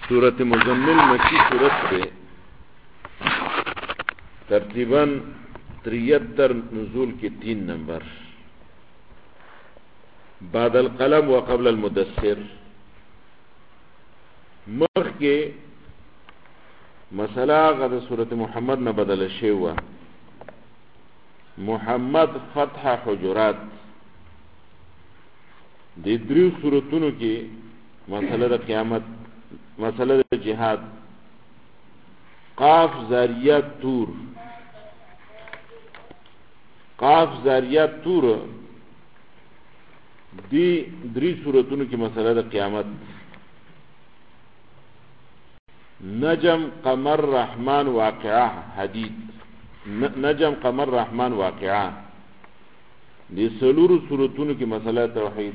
सूरत मुज़म्मिल मक्की सूरत से तर्तीबन 73 नुज़ूल के 3 नंबर। बादल कलम व क़ब्ल अल मुदस्सिर मख के मसला गद सूरत मुहम्मद न बदल शेवा मुहम्मद फतह हुजुरात दिद्री सूरतों की मसला क़यामत मसला जिहाद काफ जारियात तूर दी द्री सूरतों की मसला क़यामत नजम कमर रहमान वाक़िआ हदीद नजम कमर रहमान वाक़िआ दी सलूर सूरतों की मसला तौहीद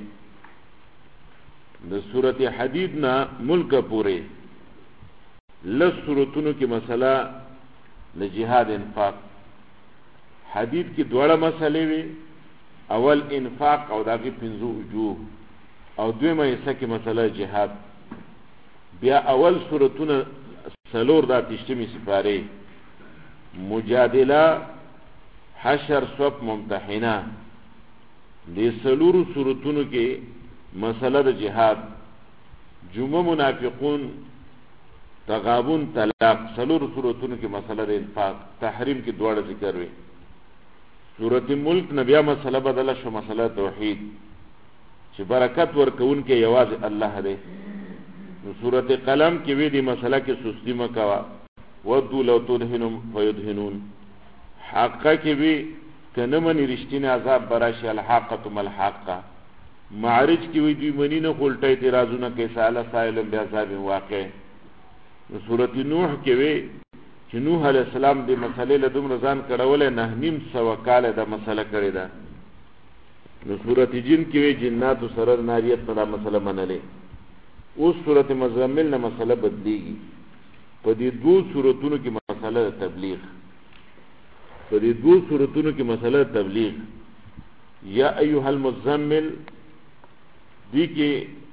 द सूरत हदीद ना मुल्क पूरे लस सूरतों की मसला न जिहाद इन्फाक हदीद की द्वारा मसले वे अवल इन्फाक और दागी पिंजू उजूह और द्वेमा हिस्सा की मसला जिहाद बिया अवल सूरतों सलोर दा तिश्तमी सिपारे मुजादिला हशर स्वप मुमतहिना दे सलूर सूरतों के मसला जिहाद जुम्मा मुनाफिकून तगाबुन तलाक सलूर सूरतों की मसला इन्फाक तहरीम की द्वारा जिक्र हुए सूरत मुल्क नबिया मसला बदला शो मसला तौहीद च बरकत वर्कउन के यवाज अल्लाह दे सूरत कलम की वेदी मसला के सुस्ती मकवा वद्दू लौ तुदहिनुम फयुदहिनून हाक्का के भी कनमनी रिश्ती ने अजाब बराशी अलहाक़तुम अलहाक़ा मारिज की वी मनी न उल्टा इतराजू न कैसा अला साइल बेअज़ाब वाक़े सूरत नूह के वे कि नूह अलैहिस्सलाम दे मसले लदुम रजान करवले न नीम सवा काल दा मसला करे दा सूरत जिन के वे जिन्नात सरर नारियत पर मसला मनले उस सूरत मुज़म्मिल न मसला बदलेगी पदी दो सूरतों की मसला तबलीग पदी दो सूरतों की मसला तबलीग या अय्युहल मुज़म्मिल दी के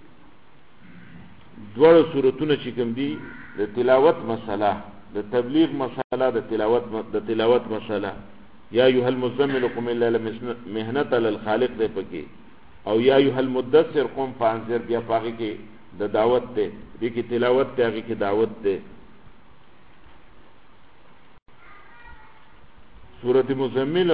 द्वार सूरतों चिकम दी द तिलावत मसला द तबलीग मसला द तिलावत मसला या अय्युहल मुज़म्मिल कुम इल्ला मेहनत अल खालिक दे पके और या अय्युहल मुद्दस्सिर कुम फांज़िर बिया पागे के द दावत दे दी की तिलावत दे आगे की दावत दे सूरत मुज़म्मिल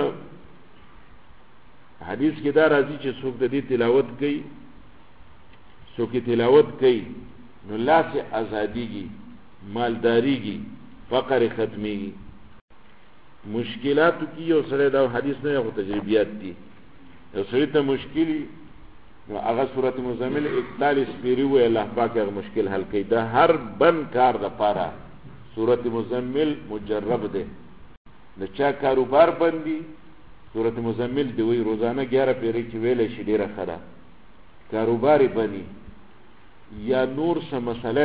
हदीस के दार राजी चे सूख दी तिलावत गई सो की तिलावत गई नुल्ला से आज़ादी की मालदारी की फ़क़र ख़त्मी की मुश्किलात की और सरेदा हदीस ने या तजरीबियात थी और सही मुश्किल अगर सूरत मुज़म्मिल 41 पेरी हुए अल्लाह पाक अगर मुश्किल हल की दा हर बन कार द पारा सूरत मुज़म्मिल मुजर्रब दे न चा कारोबार बंदी सूरत मुज़म्मिल दी वही रोजाना 11 पेरी की वेले शिडेरा खड़ा कारोबार बनी या नूर से मसले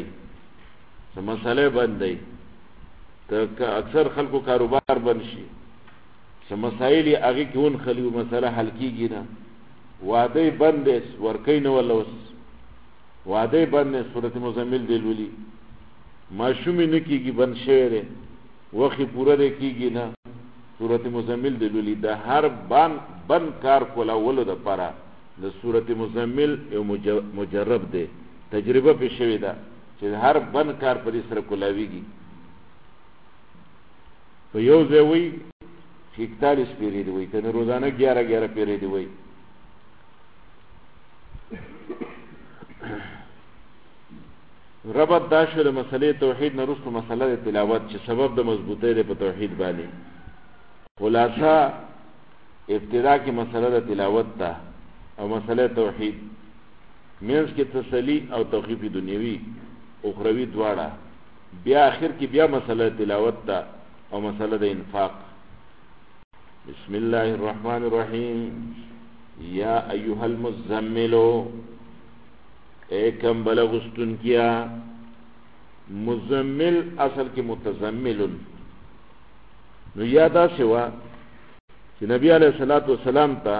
बंद तो अक्सर खल को कारोबार बनशी समसाइल आगे क्यों खली मसला हल की ना वादे बंद वर्कई न वलस वादे बंद सूरत मुज़म्मिल दिलवली माशूमी न की बंद शेर वक़ी पूरा दे की ना सूरत मुज़म्मिल दिलवली दा हर बन कार कोला वलो द पारा द सूरत मुज़म्मिल यो मुजर्रब दे तजर्बा पेशे दा कि हर बन कार पर इसर कोलावीगी तो यो जे वही 41 पेरी दी वही तो रोजाना 11 पेरी दी वही रबत दाशल मसले तौहीद न रुस्त मसला तिलावत च सबब द मजबूते दे तौहीद बानी खुलासा इब्तिदा की मसला तिलावत था और मसला तौहीद मीन्स के तसली और तौक़ीफ़ी दुनियावी उखरवी द्वारा बिया आखिर की बिया मसला तिलावत था और मसला इन्फाक बिस्मिल्लाहिर्रहमानिर्रहीम या अय्युहल मुज़म्मिलो एकम बलगुस्तुन किया मुज़म्मिल असल के मुतज़म्मिलुन नो यादा सेवा कि नबी अलैहिस्सलातु वस्सलाम ता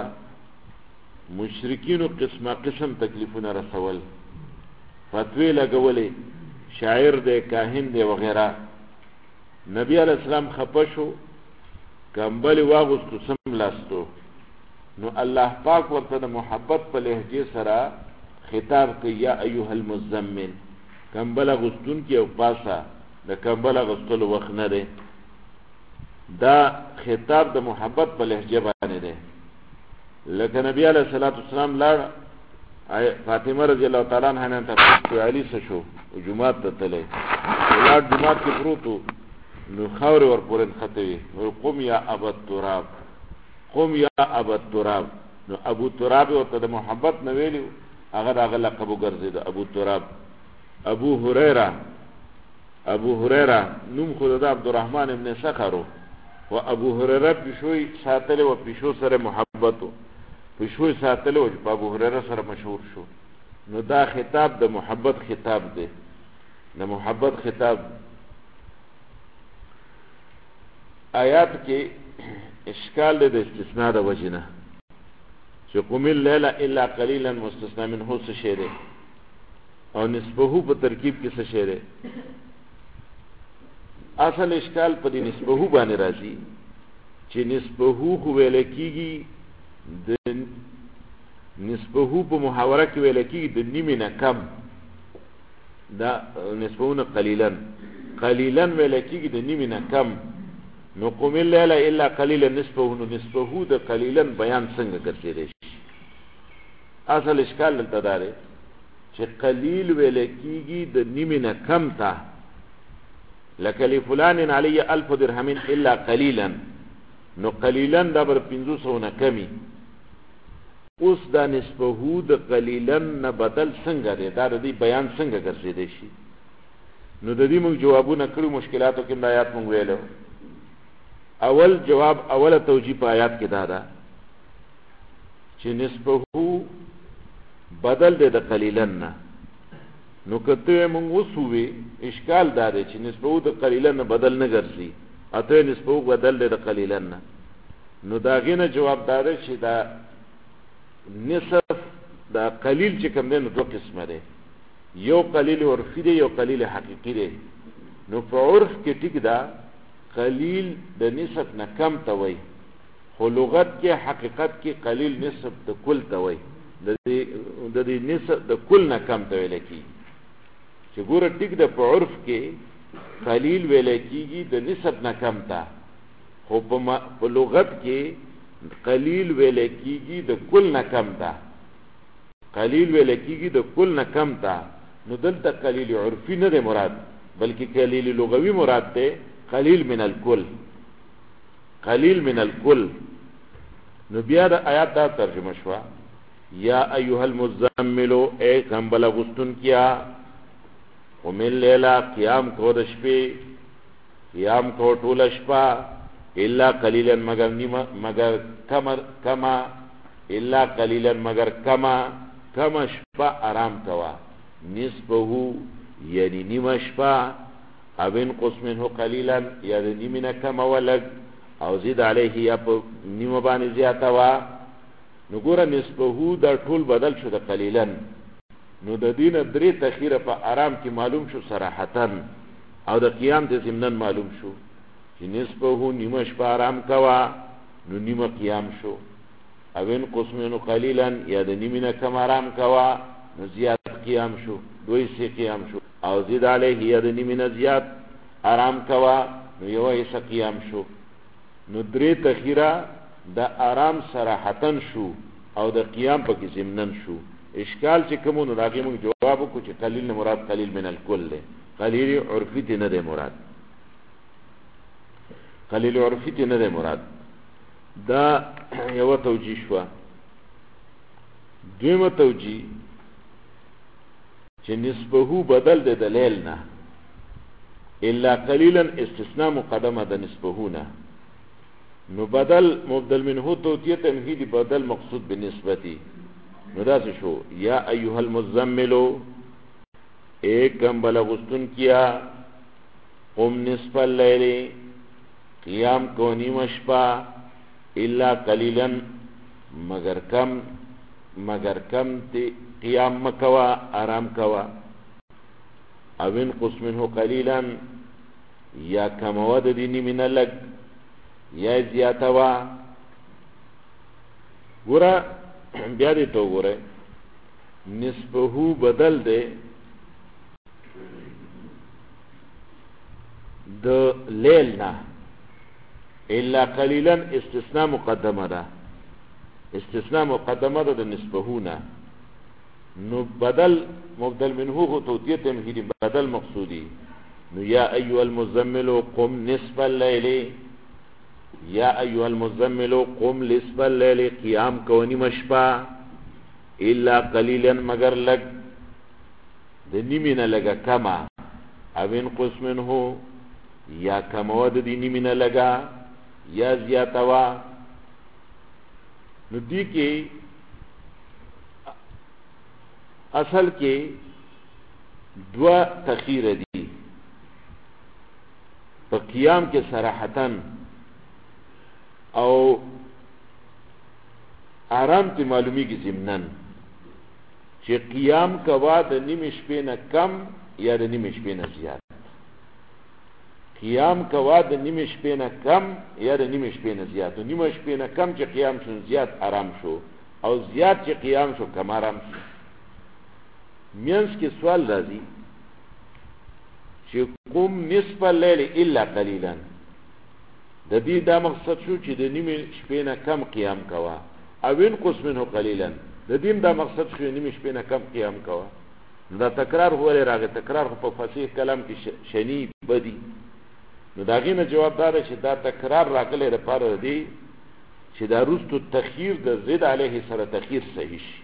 मुशरिकीन किस्म तकलीफुन रसवल فتوی لګولې شاعر دی کاهن دی وغیرہ. نبی علیہ السلام خپشو کمبل واغستو سم لاستو نو الله پاک ورته د محبت په لهجه سره خطاب کوي یا ایها المزمل کمبل غستون کې او پاسا د کمبل غستلو وخت نه دی. دا خطاب د محبت په لهجه باندې دی. لکه نبی علیہ الصلوۃ والسلام لاړ فاطمه رضی الله تعالی عنها ته علی شو جمعه ته تله لاړ جمعه کې پروتو نو خاور ور پورن خطوي قم یا ابو التراب قم یا ابو التراب. نو ابو تراب ورته د محبت نه ویلو هغه د لقب ګرځید ابو تراب. ابو هريره نوم خود د عبدالرحمن ابن سخر و ابو هريره بشوي ساتله و بشو سره محبتو بشوي ساتله و ابو هريره سره مشهور شو. نو دا خطاب د محبت خطاب دی. د محبت خطاب آیات کې اشکال د استثناء د وجنه چې قم الليل الا قليلا مستثنى منه څه شی دی او نسبه په ترکیب کې څه شی دی. اصل اشکال په دې نسبه باندې راځي چې نسبه خو ویل کېږي د نسبه په محاوره کې ویل کېږي د نیمه نه کم. دا نسبه قليلا ویل کېږي د نیمه نه کم. نو قم الليل الا قليلا نسبه نو نسبه د قليلا بیان څنګه ګرځیدي شي. اصل اشکال دلته دا دی چې قلیل ویل کېږي د نیمه نه کم ته لکه لفلان علی 1000 درهم الا قليلا نو قليلا دا بر 500 نه کمی. اوس دا نسبه د قليلا نه بدل څنګه دی دا د بیان څنګه ګرځیدي شي. نو د دې موږ جوابونه کړو مشکلاتو کې د آیات موږ ویلو. اول جواب اوله توجیه په آیات کې دا ده چې نسبه بدل دی د قلیلا نه. نو کته موږ وسوي اشکال دا دی چې نسبه د قلیلا نه بدل نه ګرځي اته نسبه بدل دی د قلیلا نه. نو دا غینه جواب دا دی چې دا نسب دا قلیل چې کوم دی نو دوه قسمه دی. یو قلیل عرفي دی یو قلیل حقیقي دی. نو په عرف کې ټیک دا قلیل د نسب نه کم ته وای خو لغت کې حقیقت کې قلیل نسب د کل ته وای د دې نسب د کل نه کم ته ویل کی چې ګوره ټیک د په عرف کې قلیل ویل کیږي د نسب نه کم ته خو په لغت کې قلیل ویل کیږي د کل نه کم ته. قلیل ویل کیږي د کل نه کم ته. نو دلته قلیل عرفي نه دی مراد بلکې قلیل لغوي مراد دی قلیل من الکل. قلیل من الکل. نو بیا د آیات دا ترجمه شوا یا ایها المزمل اے کمبل غستون کیا قم الليل قیام کو د شپې قیام کو ټول شپه الا قلیلا مگر کما الا قلیلا مگر کما شپه آرام کوا نسبه یعنی نیمه شپه او انقص منه قلیلا یا د نیمه نه کم ولګ او زید علیه یا په نیمه باندې زیاته وا. نو ګوره نسبه دا ټول بدل شو د قلیلا. نو د دین درې تخیره په آرام کې معلوم شو صراحتا او د قیام د ضمنن معلوم شو چې نسبه نیمه شپه آرام کوا نو نیمه قیام شو. او انقص منه قلیلا یا د نیمه نه کم آرام کوا نو زیات قیام شو دوی سي قیام شو. او زید علیه یا د نیمه نه زیات آرام کوا نو یو حصہ قیام شو. نو درې تخیره د آرام صراحتن شو او د قیام پکې ضمنن شو. اشکال چې کوم نو راغی موږ جواب وکړو چې قلیل نه مراد قلیل من الکل دی. قلیل عرفي ته نه دی مراد. قلیل عرفي ته نه دی مراد. دا یو توجیه شو. دویمه توجیه چې نسبه بدل دی د لیل نه الا قلیلا استثناء مقدمه د نسبه نه. نو بدل مبدل منه توتیه تمهیدی بدل مقصود بنسبتی. نو دا شو یا ایها المزمل ایک کمبل غستون کیا قم نصف اللیل قیام کو نیمه شپه الا قلیلا مگر کم تی قیام مکوا آرام کوا. او انقص منه قلیلا یا کموا د دینی من لگ یا زیاتوا ګورا بیا دې تو ګوره نسبه بدل دے د لیل نا الا قلیلا استثناء مقدمه ده استثناء مقدمه ده نسبه نا نو بدل مبدل منه هو توتیه تمهیدی بدل مقصودی نو یا ایها المزمل قم نصف الليل یا ایها المزمل قم نصف الليل قیام کونی مشپا الا قلیلا مگر لگ د نیمینه لگا کما او انقص منه یا کموا د دی نیمینه لگا یا زیاتوا نو دی کې اصل کې دوا تخیر دی په قیام کې صراحتن او آرام تی معلومی کی ضمنن چې قیام کوا د نیمه شپې نه کم یا د نیمه شپې نه زیات قیام کوا د نیمه شپې نه کم یا د نیمه شپې نه زیات نیمه شپې نه کم چې قیام شو زیات آرام شو او زیات چې قیام شو کم آرام شو مینس کې سوال راځي چې قم نصف الليل الا قليلا د دې دا مقصد شو چې د نیمه شپې نه کم قیام کوا او انقص منه قليلا د دې دا مقصد شو نیمه شپې نه کم قیام کوا دا تکرار هوره راغی تکرار په فصیح کلام کې شنی بدی نو دا غینه جواب دار چې دا تکرار راغلی لپاره دی چې دا رستو تخیر د زید علیه سره تخیر صحیح شي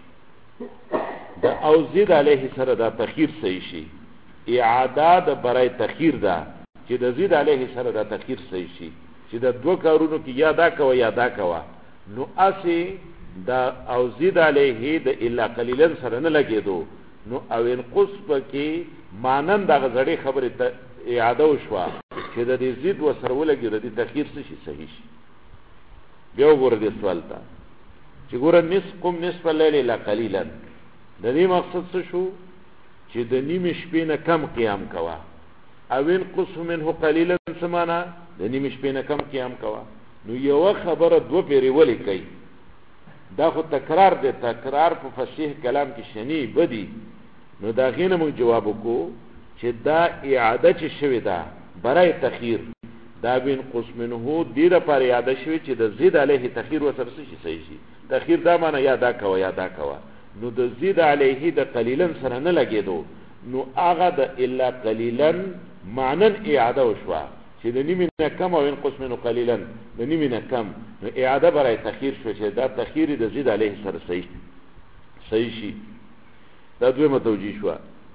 دا او زید علیه سره دا تخیر صحیح شي اعاده د برای تخیر دا چې د زید علیه سره دا تخیر صحیح شي چې د دوه کارونو کې یا دا کوه یا دا کوه نو اسی دا او زید علیه د الا قلیلا سره نه لګیدو نو او انقص پکې مانن د غړې خبره اعاده وشوه چې د دې زید و سره ولګي د دې تخیر څه شي صحیح شي بیا وګوره دې سوال ته چې ګوره قم نصف الليل الا قليلا د دې مقصد څه شو چې د نیمه شپې نه کم قیام کوا او انقص منه قليلا سمانا د نیمه شپې نه کم قیام کوا نو یو خبره دو پیری ولې کوي دا خو تکرار دی تکرار په فصیح کلام کې شنی بدی نو دا غینه موږ جواب وکړو چې دا اعاده چې شوی دا برای تخیر دا بین قسم منه دې لپاره اعاده شوی چې د زید علیه تخیر وسره شي صحیح شي تخیر دا معنی یا دا کوه یا دا کوه نو د زید علیه د قلیلا سره نه لګیدو نو هغه د الا قلیلا معنن اعاده وشوه چې د نیمه نه کم او انقص منه قلیلا د نیمه نه کم نو اعاده برای تخیر شو چې دا تخیر د زید علیه سره صحیح شي دا دویمه توجیه شو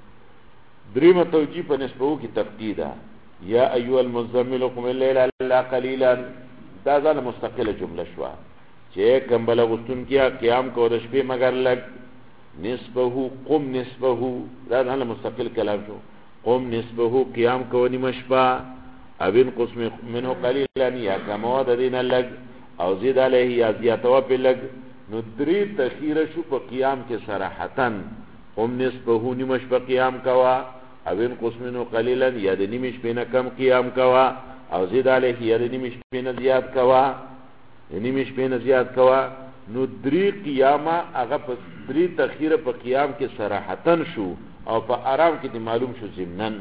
دریمه توجیه په نسبو کې تفقیده یا ایها المزمل قم الليل الا قليلا دا ځان مستقله جمله شو چې کم بلغتون کیا قیام کو د شپې مگر لګ نسبه قم نسبه دا ځان مستقل کلام شو قم نسبه قیام کو نیمه شپه او انقص منه قليلا یا کموا د دین لګ او زید علیه یا زیاتوا په لګ نو درې تخیر شو په قیام کې صراحتن قم نسبه نیمه شپه قیام کوا او انقص منه قليلا یا د نیمه شپې نه کم قیام کوا او زید علیه یا د نیمه شپې نه زیات کوا نیمه شپې نه زیات کوا نو درې قیامه هغه په درې تخیر په قیام کې صراحتن شو او په آرام کې معلوم شو ضمنن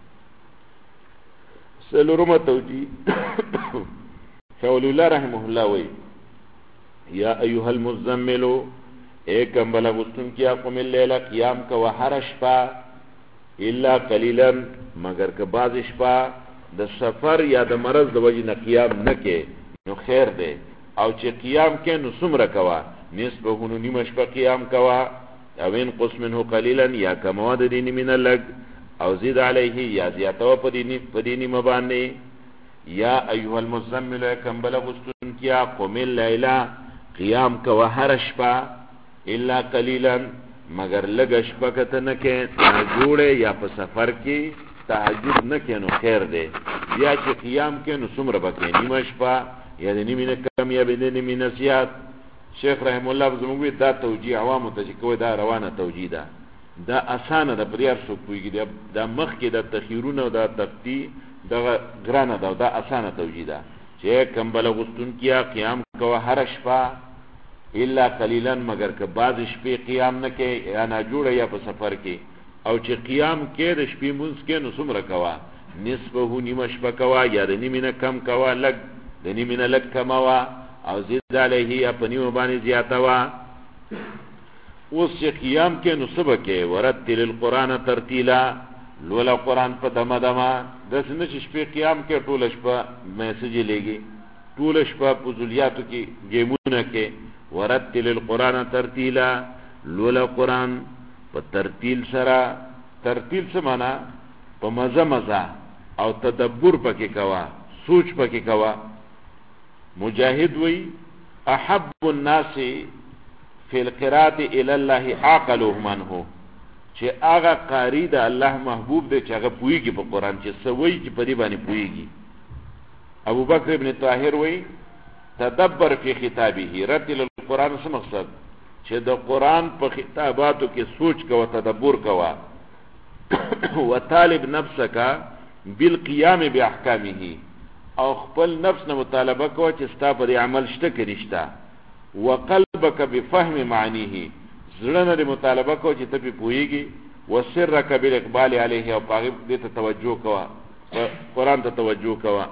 سلورمه توجیه شاول الله رحمه الله وی یا ایها المزمل ایکم بلغتن کیا قم الليل قیام کا وحر شپا الا قلیلا مگر که بعض شپا د سفر یا د مرض د وجه نه قیام نکې نو خیر دی او چې قیام کې نو څومره کوا نسبه نو نیمه شپه قیام کوا او انقص منه قلیلا یا کموا د دین من لګ او زید علیه یا زیاتوا په دینی مبانی یا ایها المزمل کم بلغتن کیا قم الليل قیام کا وحر شپا الا قلیلا مگر لګ شپه کته نه کې جوړه یا په سفر کې تهجد نه کې نو خیر دی یا چې قیام کې نو څومره بکې نیمه شپه یا د نیمه نه کم یا د نیمه نه زیات شیخ رحم الله زموږ دا توجیه عوامو ته چې کوی دا روانه توجیه ده دا اسانه ده پريار سو کوي دا مخ کې د تخیرونه دا تفتی دا ګرانه دا اسانه توجیه ده چې کمبل غستون کیا قیام کوه هر شپه الا قليلا مگر که بعض شپې قیام نه کې یا نه جوړه یا په سفر کې او چې قیام کې د شپې مونږ کې نو څومره کوه نصفه نیمه شپه کوه یا د نیمه نه کم کوه لږ د نیمه نه لږ کموه او زید علیه یا په نیمه باندې زیاته وا اوس چې قیام کې نو سبا کې ورتل القرآن ترتیلا لولا قرآن په دمه دمه داسې نه چې شپې قیام کې ټوله شپه میسجې لېږي ټوله شپه په ذولیاتو کې ګیمونه کې ورتل القرآن ترتیلا لولا قرآن په ترتیل سره ترتیل څه معنا په مزه مزه او تدبر پکې کوا سوچ پکې کوا مجاهد وی احب الناس فی القراءة الى الله عاقلهم عنه چې هغه قاری د الله محبوب دی چې هغه پوهیږي په قرآن چې سوي چې په دې باندې پوهیږي ابو بکر ابن طاهر وی تدبر فی خطابه رتل القرآن څه مقصد چې د قرآن په خطاباتو کې سوچ کوه تدبر کوه وطالب نفسک بالقیام باحکامه او خپل نفس نه مطالبه کوه چې ستا په عمل شته کې نشته وقلبک بفهم معنیه زړه نه مطالبه کوه چې ته په پوهیږي وسرک بالاقبال علیه او هغه دې ته توجه کوه قرآن ته توجه کوه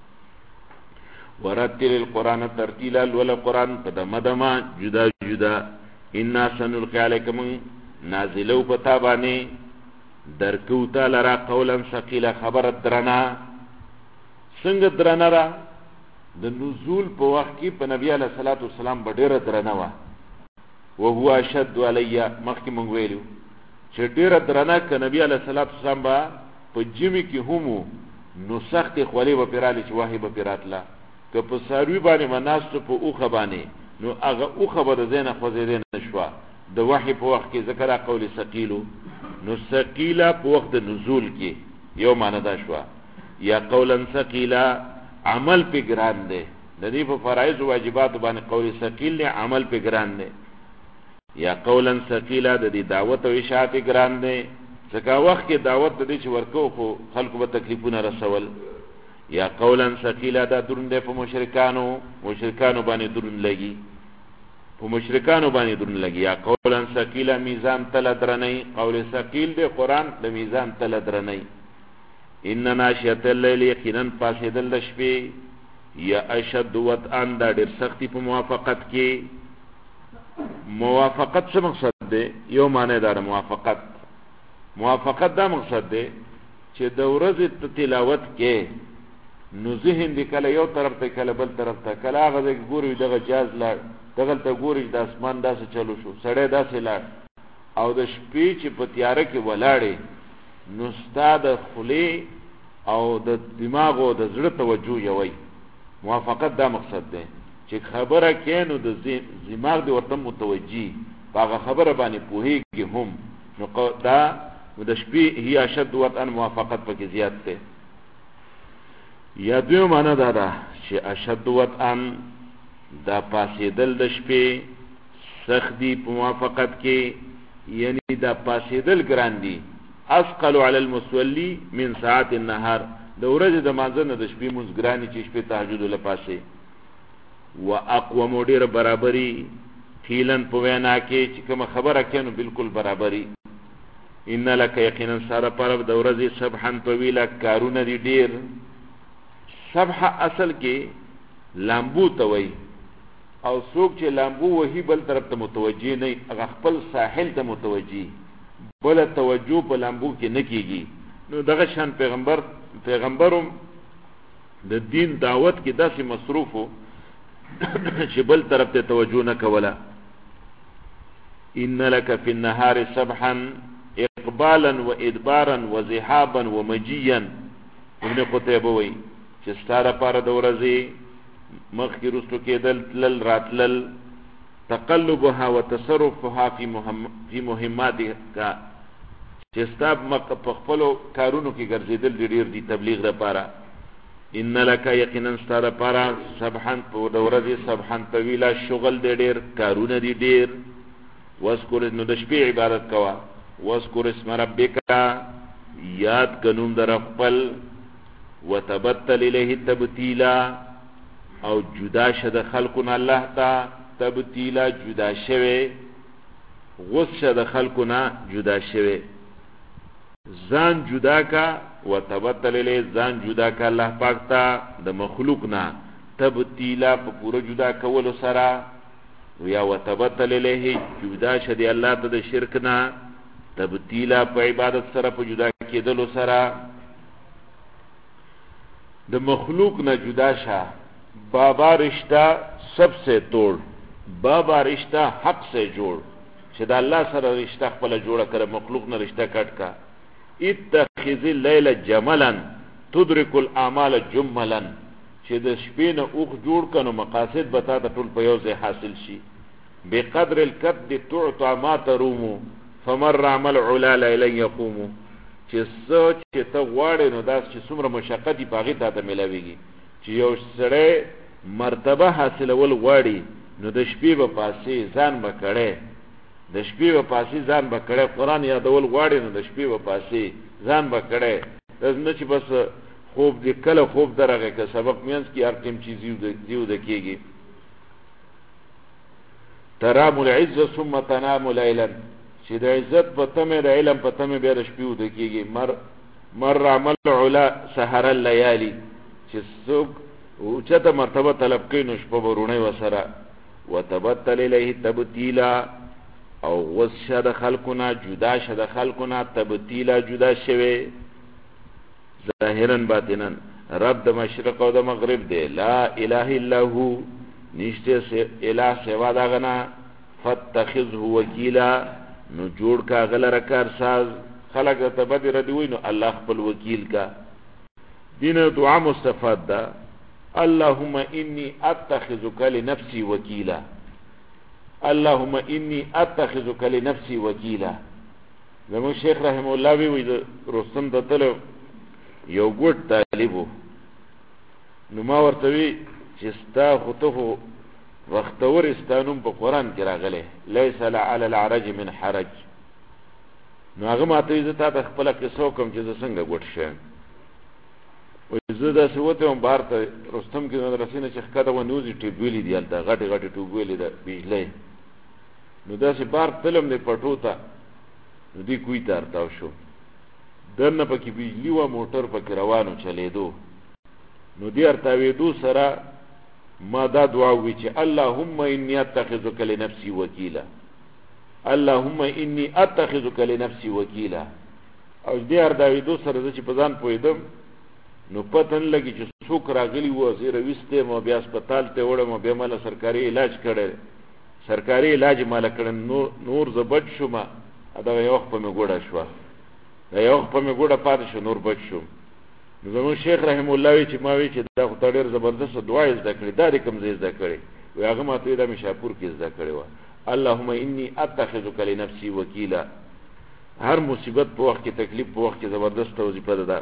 ورتل القرآن ترتیلا ولا قرآن په دمه دمه جدا جدا ان سنلقي علیکم نازلو پتا باندې درکو تعالی را قولا ثقيلا خبر درنا څنګه درنا را د نزول په وخت کې په نبی علیہ الصلوۃ والسلام ډیره درنا و او هو اشد علی مخکې مونږ ویلو چې ډیره درنا ک نبی علیہ الصلوۃ والسلام با په جمی کې هم نو سخت خولې و پیرالی چې وحی به پیراتلا که په ساروی باندې مناست په اوخه باندې نو هغه اوخه به زینه خوځیدل نشوا د وحی په وخت کې ذکر قول ثقيلو نو ثقيلا په وخت د نزول کې یو معنی دا شوا یا قولا ثقيلا عمل په ګران دی د دې په فرایض او واجبات باندې قول ثقيل نه عمل په ګران دی یا قولا ثقيلا د دې دعوت او اشاعت ګران دی ځکه وخت کې دعوت د دې چې ورکو خو خلکو به تکلیفونه رسول یا قولا ثقيلا دا درون دی په مشرکانو باندې درون لګي په مشرکانو باندې درون لګي یا قولا ثقيلا میزان تل درنی قول ثقيل دی قرآن د میزان تل درنی ان ناشئه الليل یقینا فاسدل شپې یا اشد وطئن دا ډېر سختی په موافقت کې موافقت څه مقصد دی یو معنی دا موافقت دا مقصد دی چې د ورځې تلاوت کې نو ذهن دی کله یو طرف ته کله بل طرف ته کله هغه د ګوري دغه جاز لاړ دغه ته ګوري د اسمان داسې چلو شو سړی داسې لاړ او د شپې چې په تیاره کې ولاړې نو ستا د خولې او د دماغ او د زړه توجه یوي موافقت دا مقصد دی چې خبره کې نو د دماغ دی ورته متوجي هغه خبره باندې پوهیږي هم نو دا د شپې هي اشد وطن موافقت پکې زیات دی یا دوی معنی دا ده چې اشد وطن دا پاسیدل د شپې سخت دی په موافقت کې یعنی دا پاسیدل ګران دی اسقل علی المصلی من ساعات النهار د ورځې د مانځنه د شپې مونږ ګرانی چې شپې تهجد لپاسه واقوم ډیر برابری قیلن په وینا کې چې کوم خبره کینو بالکل برابری ان لک یقینا سره پر د ورځې سبحان طویلا کارونه دی ډیر سبح اصل کې لامبو توي او څوک چې لامبو وهي بل طرف ته متوجي نه هغه خپل ساحل ته متوجي بل توجه په لامبو کې نه کیږي نو دغه شان پیغمبروم د دین دعوت کې داسې مصروفو چې بل طرف ته توجه نه کوله ان لك في النهار سبحا اقبالا وادبارا وذهابا ومجيا ابن قتيبه وی چې ستاره پر د ورځې مخکې رستو کېدل تلل راتلل تقلبها وتصرفها في مهماتها چې ستاب مکه په خپل کارونو کې ګرځیدل ډیر دي تبلیغ لپاره ان لك یقینا ستاره پر سبحان په د ورځې سبحان طویلا شغل ډیر کارونه دي ډیر واذكر نو د شپې عبادت کوا واذکر اسم ربک یاد کنوم در خپل وتبتل الیه تبتیلا او جدا شد خلقنا الله تا تبتیلا جدا شوه غص شد خلقنا جدا شوه ځان جدا کا وتبتل الیه ځان جدا کا الله پاک تا د مخلوقنا تبتیلا په پورا جدا کول سره یا وتبتل الیه جدا شد الله ته د شرکنا تبتیلا په عبادت سره په جدا کېدلو سره د مخلوق نه جدا شا بابا رشتہ سب سے توڑ بابا رشتہ حق سے جوڑ چې د الله سره رشتہ خپل جوړه کړه مخلوق نه رشتہ کټ کا اتخذ الليل جملا تدرك الاعمال جملا چې د شپې نه اوخ جوړ کنو مقاصد بتا ته ټول په یو ځای حاصل شي بقدر الكد تعطى ما تروم فمر عمل علا ليلا يقوم چې سوچ چې ته غواړې نو داس چې څومره مشقتي پاغې ته ملاويږي چې یو سړی مرتبه حاصلول غواړي نو د شپې په پاسې ځان بکړې د شپې په پاسې ځان بکړې قران یادول غواړي نو د شپې په پاسې ځان بکړې نه چې بس خوب دې کله خوب درغه که سبق مینس کی هر ټیم چیز یو د کېږي ترام العز ثم تنام ليلا چې د عزت په تمه د علم په تمه بیا د شپې ود کېږي مر عمل علا سحر الليالي چې څوک او چته مرتبه طلب کوي نو شپه ورونه وسره وتبتل الیه تبتیلا او وشد خلقنا جدا شد خلقنا تبتیلا جدا شوه ظاهرا باطنا رب د مشرق او د مغرب دی لا اله الا هو نشته الہ سوا دا غنا فتخذه وکیلا نو جوړ کا غلره کار ساز خلق ته بدر دی وینو الله خپل وکیل کا دین دعا مستفاد دا اللهم انی اتخذک لنفسی وکیلا اللهم انی اتخذک لنفسی وکیلا زمو شیخ رحم الله وی رستم دتل یو ګډ طالبو نو ما ورته وی چې ستا خطو وختور استانوم په قران کې راغله ليس على العرج من حرج نو هغه ماته عزت ته خپل قصو کوم چې څنګه ګټ شه او زه دا سوته هم بارته رستم کې مدرسې نه چې ښکته و نوزي ټیبولې دی الته غټي غټي ټیبولې ده بجلی نو دا سه بار فلم نه پټوتا نو دی کوی تارتاو شو دنه پکې بجلی و موټر پکې روانو چلیدو نو دی ارتاویدو سره ما دا دعا وی چې اللهم انی اتخذک لنفسی وکیلا اللهم انی اتخذک لنفسی وکیلا او دې ارتاویدو سره چې په ځان پویدم نو پتن لګی چې څوک راغلی و زیره وسته مو بیا هسپتال ته وړم بیا مال سرکاري علاج کړي سرکاري علاج مال کړن نور زبد شوم دا یو خپل مې ګوډه شو دا یو خپل مې ګوډه پاتې شو نور بچ شو نو زمو شیخ رحم الله وی چې ما وی چې دا خو ډېر زبردست دعا یې ذکر دا د کوم ځای ذکر وي هغه ماته دا مشاپور کې ذکر و اللهم انی اتخذک لنفسی وکیلا هر مصیبت په وخت کې تکلیف په وخت کې زبردست وظیفه ده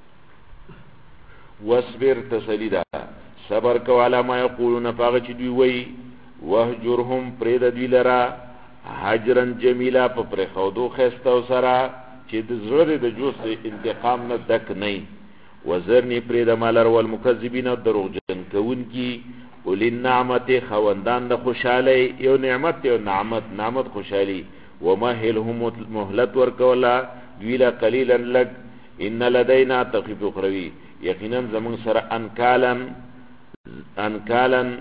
واصبر تسلیدا صبر کو علی ما یقولون پاغه چې دوی وای وهجرهم پرید دوی لرا حجرن جمیلا په پر خودو خسته سره چې د زړه د جوس انتقام نه دک نه وزرنی پرید مالر والمکذبین دروغجن کون کی اولی نعمت خوندان د خوشاله یو نعمت یو نعمت خوشالي ومهلهم مهلت ورکولا دویلا قلیلا لگ ان لدینا تخفیف اخروی یقینا زمون سره انکالن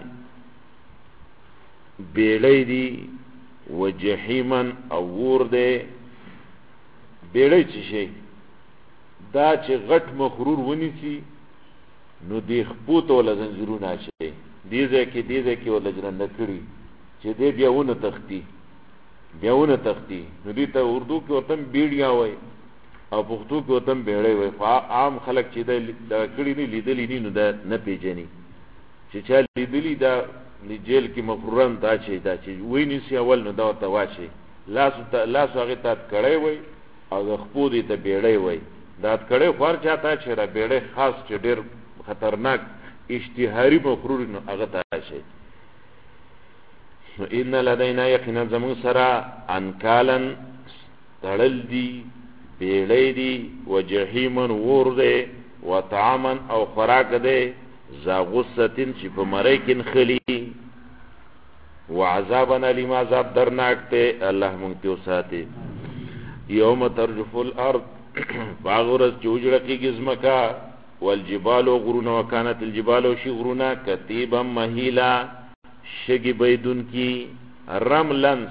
بیلی دی و جحیمن اور دی بیلی چی شی دا چې غټ مخرور ونیسی نو دی خپوت ولا زنجرون آشی دیزه که ولا جننده کری چه دی بیاونه تختی نو دی تا اردو که وطن بیڑیا وی او پختو کې وتم بیړې وي عام خلک چې دا کړي نه لیدلی نه دا نه پیژني چې چا لیدلی دا جیل کې مفرورن دا چې ویني سی اول نو دا ته واچي لاس هغه ته کړي وي او د خپو دې ته بیړې وي دا کړي خور چاته چې را بیړې خاص چې ډېر خطرناک اشتهاري مفرور نو هغه ته شي ان لدینا یقینا زمون سره انکالن تړل دي بیړی دي و جهیمن ور دی و طعامن او خوراک دی ذا غصتین چې په مری کې نخلی و عذابن علیم عذاب درناک دی الله مونږ ته وساتي یوم ترجف الارض باغورز چې وجړه کېږي ځمکه والجبال غرونه وکانت الجبال شي غرونه کتیبا مهیلا شګي بيدون کی رملن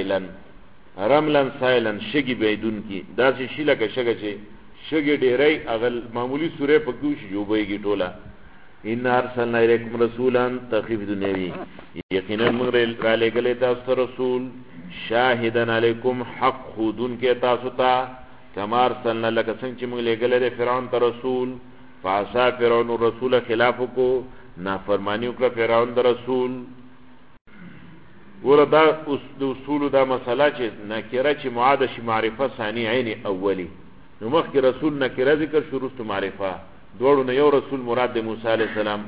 سائلن شګي بيدون کی دا چې شي لکه شګه چې شګي ډېرې اغل معمولی سورې په کوش جوړيږي ټوله ان ارسلنا الیکم رسولا تخفیف دنیوی یقینا موږ را لېږلې تاسو رسول شاهدن علیکم حق خودون کې تاسو ته کما ارسلنا لك څنګه چې موږ لېږلې فرعون ته رسول فعصا فرعون الرسول خلاف کو نافرمانی وکړه فرعون د رسول وردا اصول دا مسله چې نکره چې معاد شي معرفه ثانی عین اولی نو مخکې رسول نکره ذکر شروع ست معرفه دوړو نه یو رسول مراد د موسی علی السلام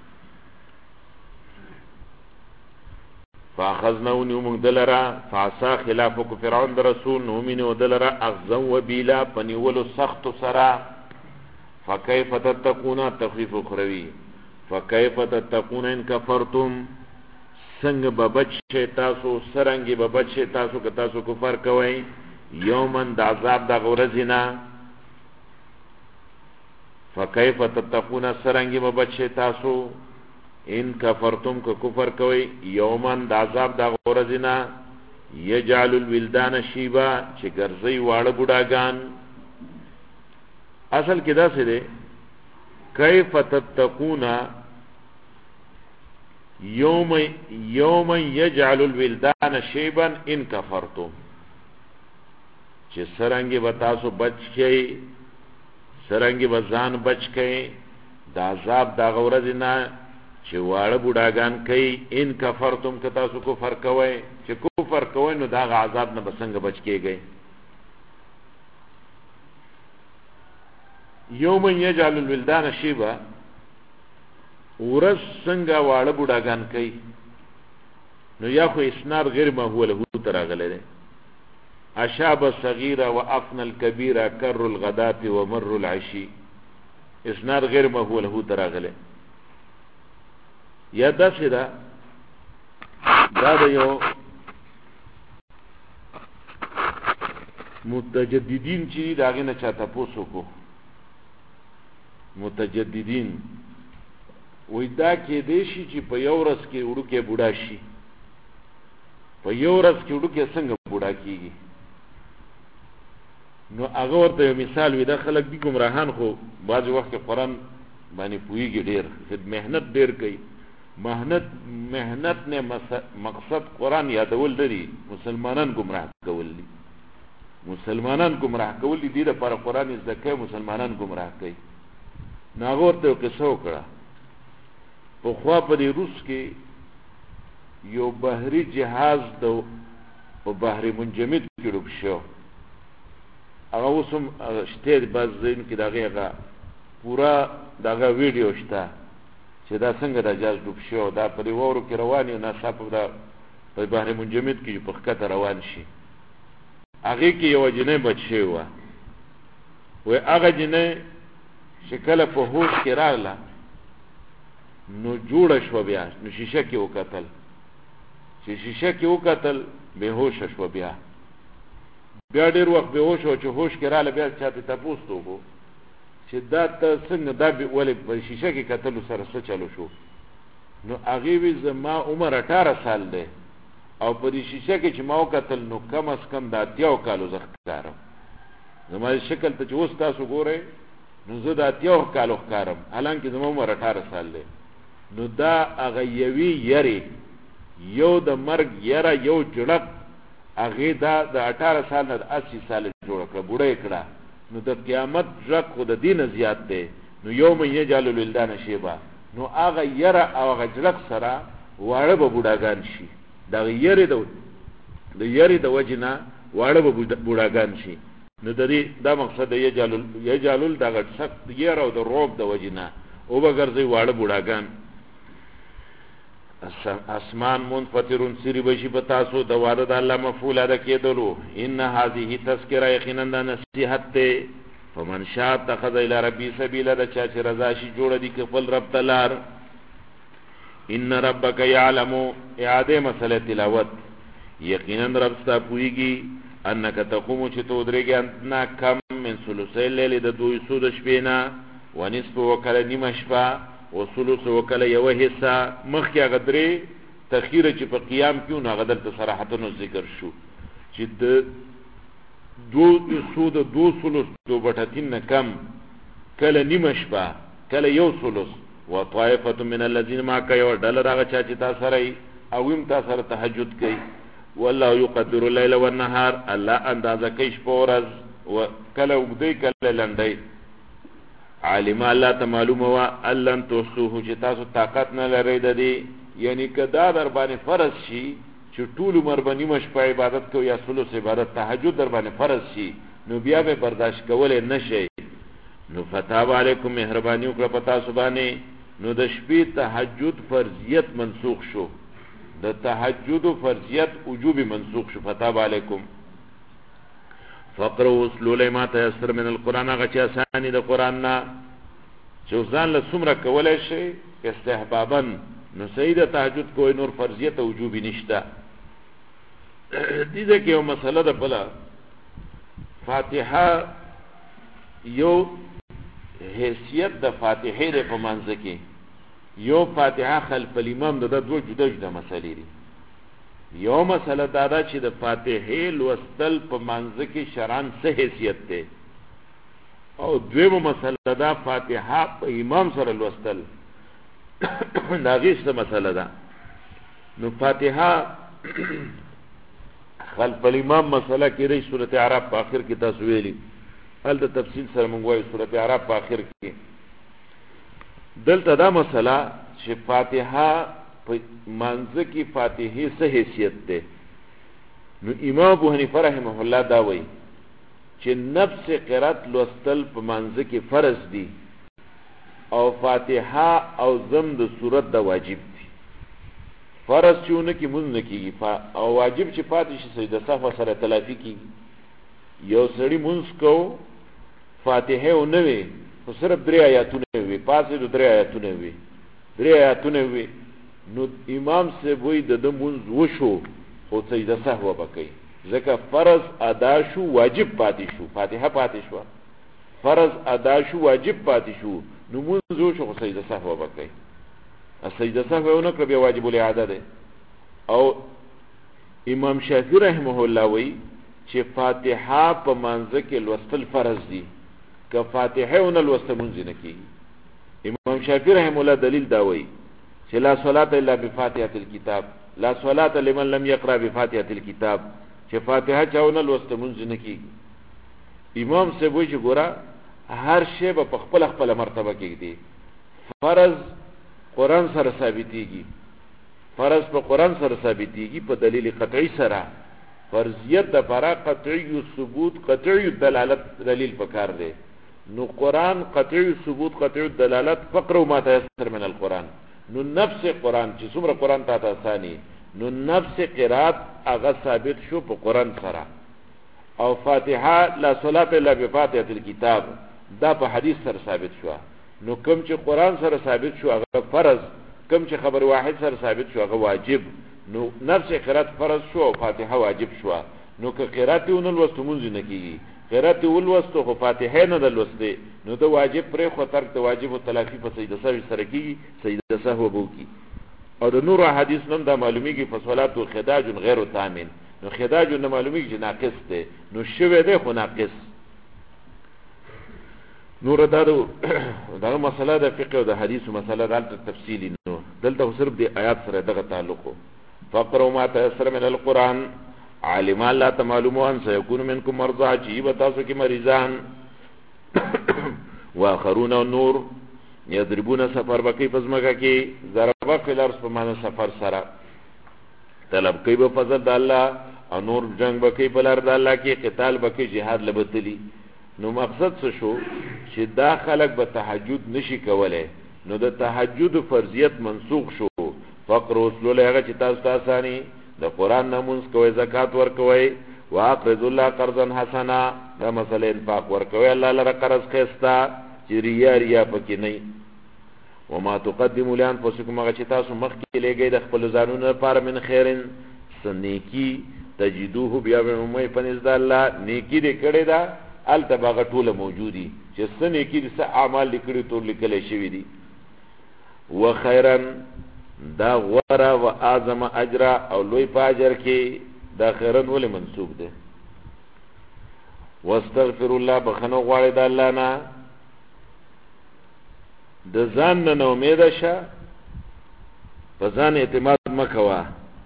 فاخذنا ونوم دلرا فعصا خلاف کو فرعون د رسول نو مين دلرا اخذ وبلا پنیول سخت سرا فكيف تتقون تخفيف اخروی فكيف تتقون ان كفرتم څنګه ببچ تاسو سرنګي ببچ تاسو که تاسو کفر کوئ یومن د عذاب د غورزینا فكيف تتقون سرنګي ببچ تاسو ان کفرتم که کفر کوئ یومن د عذاب د غورزینا یجعل الولدان شیبا چې ګرځي واړه بډاګان اصل کې دا څه دی کیف تتقون یوم یجعل الولدان شیبا ان کفرتم چې سرنګي به تاسو بچ کئ سرنګي به ځان بچ کئ د عذاب د غورز نه چې واړه بوډاګان کوي ان کفرتم که تاسو کفر کوئ چې کفر کوئ نو دا عذاب نه به څنګه بچ کیږئ یوم یجعل الولدان شیبا ورس څنګه واړه بوډاګان کوي نو یا خو اسناد غیر محول هو تراغله ده اشاب الصغيره وافن الكبيره كر الغداة ومر العشي اسناد غیر محول هو تراغله یا داسې دا یو متجددین چې داغه نه چاته پوسو کو متجددین وې دا کې دیشي چې په یو ورځ کې وړوکې بوډا شي په یو ورځ کې وړوکې څنګه بوډا کیږي نو هغه ورته مثال وي دا خلک دي ګمراهان خو بعض وخت قرآن باندې پوېږي ډېر مهنت ډېر کوي مهنت نه مقصد قرآن یادول لري مسلمانان گمراه کول دي مسلمانان گمراه کول دي د لپاره قرآن زکه مسلمانان گمراه کوي ناغور ته قصه وکړه په خوا په روس کې یو بحري جهاز په بحر منجمد کې ډوب شو هغه اوسم شته باز زین کې دغه پورا دغه ویډیو شته چې دا څنګه د جهاز ډوب شو دا په وورو کې روان یو ناڅاپه دا په بحر منجمد کې په خطر روان شي هغه کې یو جنې بچي و هغه جنې شکل په هوش کې راغله نو جوړ شو بیا نو شیشه کې وکتل چې شیشه کې وکتل به هوش شو بیا ډېر وخت به هوش او چې هوش کې رااله بیا چاته تاسو ته چې دا ته څنګه دا ولې په شیشه کې کتل سره څه چلو شو نو هغه وی زما عمر 18 سال دی او په دې شیشه کې چې ما وکتل نو کم از کم دا 10 کالو زخکارم زما شکل ته چې اوس تاسو ګورئ نو زه دا 10 کالو ښکارم حالانکه زما عمر 18 سال دی نو دا هغه یوی یری یو د مرګ یره یو جړق هغه دا د 18 سال نه 80 سال جوړ کړ بوډه کړه نو د قیامت ځک خود دین زیات دی نو یوم یجعل الولدان شیبا نو هغه یره او هغه جړق سره واړه به بوډاګان شي دا یری د وجنا واړه به بوډاګان شي نو د دې دا مقصد یجعل دغه سخت یره او د روب د وجنا او به ګرځي واړه بوډاګان اسمان منفطرون سری بشي په تاسو د وعده د الله مفعول ادا کېدلو ان هذه تذکره یقینا د نصیحت ته فمن شاء اتخذ الى ربي سبيلا د چا چې رضا شي جوړ دي خپل رب تلار ان ربک یعلم اعاده مسئله تلاوت یقینا رب ستا پویږي انک تقوم چې تو درېږي ان کم من ثلث الليل د دوی سود شپینا ونصف وکله نیمه شپه وثلث وکله یو حصہ مخکې غدري تخیره چې په قیام کیو نه غدر ته صراحتونو ذکر شو چې د دو سود دو ثلث دو بټتین کم کله نیمه شپه کله یو ثلث وطائفه من الذين ما كيو دل راغه چا چې تاسو سره او يم تاسو سره تهجد کوي والله يقدر الليل والنهار الله اندازه کوي شپورز وکله وګدی کله لندای عالم الله ته معلومه وا الله توسوه چې تاسو طاقت نه لرئ د دې یعنی کدا در باندې فرض شي چې ټول عمر باندې مش په عبادت کوي یا ثلث عبادت تهجد در باندې فرض شي نو بیا به برداشت کولای نشي نو فتاب علیکم مهربانی وکړه پتا سبحانه نو د شپې تهجد فرضیت منسوخ شو د تهجد فرضیت وجوب منسوخ شو فتاب علیکم فقروا اسلول ما تيسر من القران هغه چې اساني د قران نه چې ځان له څومره کولای شي استحبابا نو سید تهجد کوی نور فرضیت او وجوب نشته دې کې یو مسله ده بلا فاتحه یو حیثیت د فاتحه د په منځ کې یو فاتحه خلف الامام د دوه جدا جدا مسلې دي یو مسله دا ده چې د فاتحه لوستل په منځ کې شرعاً څه حیثیت ده او دویمه مسله دا فاتحه په امام سره لوستل دا غیشته مسله ده نو فاتحه خلف الامام مسله کې ری سورۃ اعراف په اخر کې تاسو ویلي هل د تفصیل سره مونږ وایو سورۃ اعراف په اخر کې دلته دا مسله چې فاتحه په منځ کې فاتحه څه حیثیت ده نو امام ابو حنیفه رحمه الله دا وایي چې نفس قرات لوستل په منځ کې فرض دي او فاتحه او ضم د سورۃ د واجب دي فرض چونه کې مونږ نه کیږي او واجب چې فاتحه شي سجده صفه سره تلافي کیږي یو سړی مونږ کو فاتحه او نه وي خو صرف 3 آیاتونه وي پاسې د 3 آیاتونه وي 3 آیاتونه وي نو امام سے وای د مونږ وشو خو سجده سهو وکړي ځکه فرض ادا شو واجب پاتې شو فاتحه پاتې شو فرض ادا شو واجب پاتې شو نو مونږ وشو خو سجده سهو وکړي سجده سهو نه کړي واجب الاعاده ده او امام شافعی رحمه الله وای چې فاتحه په منځ کې لوستل فرض دي که فاتحه ونه لوستل مونږ نه کیږي امام شافعی رحمه الله دلیل دا وای چې لا صلاه الا بفاتحه الكتاب لا صلاه لمن لم يقرأ بفاتحه الكتاب چې فاتحه چاونه لوستل مونږ نه کیږي امام سے وای چې ګوره هر شی په خپل خپل مرتبه کې دي فرض قران سره ثابتيږي فرض په قران سره ثابتيږي په دلیل قطعی سره فرضیت د فرا قطعی ثبوت قطعی دلالت دلیل پکار دی نو قران قطعی ثبوت قطعی دلالت فقره ما تيسر من القران نو نفس قران چې څومره قران ته آسانی نو نفس قرات هغه ثابت شو په قران سره او فاتحه لا صلاه الا بفاتحه الكتاب دا په حدیث سره ثابت شو نو کوم چې قران سره ثابت شو هغه فرض کوم چې خبر واحد سره ثابت شو هغه واجب نو نفس قرات فرض شو فاتحه واجب شو نو که قرات ونل وستمونځ نه کیږي قرات ول وستو خو فاتحه نه دلوسته نو د واجب پر خو ترک د واجب او تلافی په سجده سره کیږي سجده سهو بو کی او د نور حدیث نن دا معلومیږي فصلات او خداج غیر تامین نو خداج نه معلومیږي چې ناقص ده نو شوه ده خو ناقص نور دا مسله د فقه او د حدیث مسله دلته تفصیلی نو دلته صرف د آیات سره دغه تعلق فقروا ما تيسر من القران عالم الله تعلم ان سيكون منكم مرضى جيب تاسو کې مریضان واخرون النور يضربون سفر بکی پزماګه کې ضربه فلرس په معنا سفر سره طلب کوي په فضل د الله او نور جنگ بکی په لار د الله کې قتال بکی jihad لبتلی نو مقصد څه شو چې دا خلک به تهجد نشي کولای نو د تهجد فرضیت منسوخ شو فقر وصلو لهغه چې تاسو تاسانی د قران نمونځ کوي زکات ورکوي واقرض الله قرضا حسنا دا مسله انفاق ورکوي الله لره قرض خستا چې ریا پکې نه وما تقدموا لانفسكم هغه چې تاسو مخکې لګي د خپل ځانونو لپاره من خیرن سنیکی تجدوه بیا به پنځ د الله نیکی دې کړی دا التباغه ټوله موجودي چې سنیکی د اعمال لیکلي ټول لیکل شوی دي وخيرا دا غورا و اعظم اجر او لوی پاجر کې دا خیرن ولې منسوب ده واستغفر الله بخنو غواړي د الله نه د ځان نه امید شه په ځان اعتماد مکوا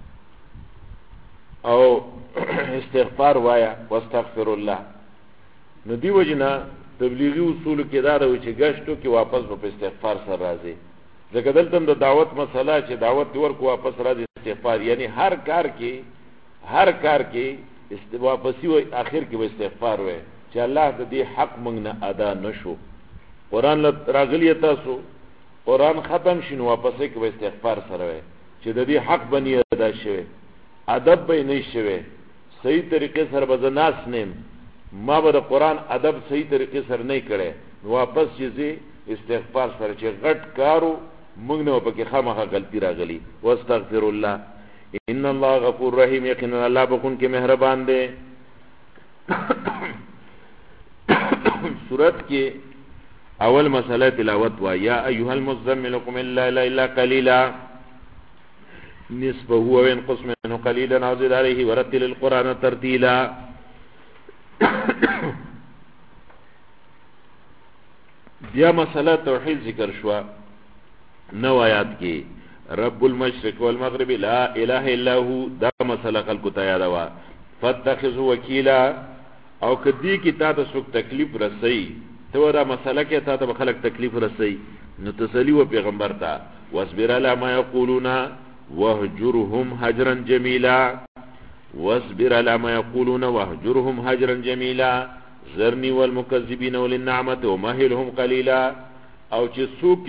او استغفار وایا واستغفر الله نو دی وجنا تبلیغی اصول کې دا راوي چې غشتو کې واپس په استغفار سره راځي ځکه دلته د دعوت مسله چې دعوت ورکو واپس راځي استغفار یعنی هر کار کې واپسی وي اخر کې استغفار وي چې الله دې حق موږ نه ادا نشو قران راغلی تاسو قران ختم شین واپسې کې استغفار سره وي چې د دې حق بنی ادا شوی ادب به نه شوی صحیح طریقې سره به ناس نیم ما به د قران ادب صحیح طریقې سره نه کړي واپس چې استغفار سره چې غټ کارو موږ نه پکې خامخا غلطی راغلی واستغفر الله ان الله غفور رحیم یقینا الله بخون کې مهربان دی سورت کې اول مسئله تلاوت وا یا ایها المزمل قم الليل الا قليلا نصفه وينقص منه قليلا او زد عليه ورتل القرآن ترتيلا بیا مسئله توحید ذکر شوا نو آیات کې رب المشرق والمغرب لا اله الا هو دا مسئله خلق ته یاد وا فتخذ وکیلا او کدی کی تا ته څوک تکلیف رسي تو دا مسئله کې تا ته خلق تکلیف رسي نو تسلی و پیغمبر تا واصبر على ما يقولون واهجرهم هجرا جميلا واصبر على ما يقولون واهجرهم هجرا جميلا ذرني والمكذبين وللنعمه ومهلهم قليلا او چې څوک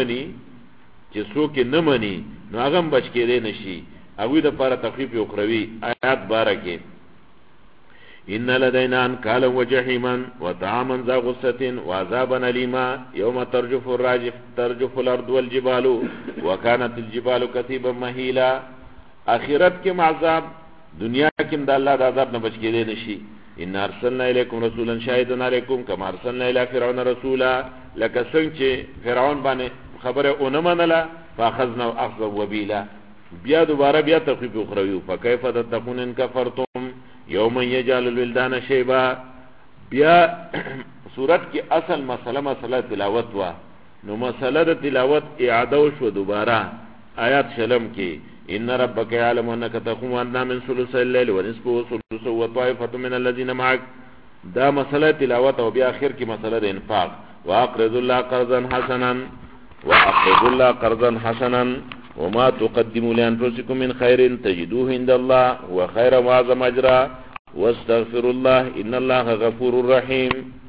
نه مني نو هغه بچ کېدې نشي هغه د لپاره تخفیف اخروی آیات بارکه ان لدينا انكالا وجحيما وطعاما ذا غصة وعذابا أليما يوم ترجف الارض والجبال وكانت الجبال كثيبا مهيلا اخرت کې عذاب دنیا کې د الله د عذاب نه بچ کېدې نشي ان ارسلنا اليكم رسولا شاهدا عليكم كما ارسلنا الى فرعون رسولا لکه څنګه چې فرعون باندې خبره اونه منله فاخذنا اخذ وبيلا بیا دوباره بیا تخفیف اخروی فكيف تتقون ان كفرتم یوم یجعل الولدان شیبا بیا صورت کی اصل مسئله تلاوت وا نو مسئله د تلاوت اعاده شو دوباره آیات شلم کی ان ربک یعلم انک تقوم ادنی من ثلث الليل ونصفه وثلثه وطائفه من الذين معك دا مسئله تلاوت او بیا اخر کی مسئله د انفاق واقرض الله قرضا حسنا وما تقدموا لانفسكم من خير تجدوه عند الله وخير واعظم اجرا واستغفر الله ان الله غفور رحيم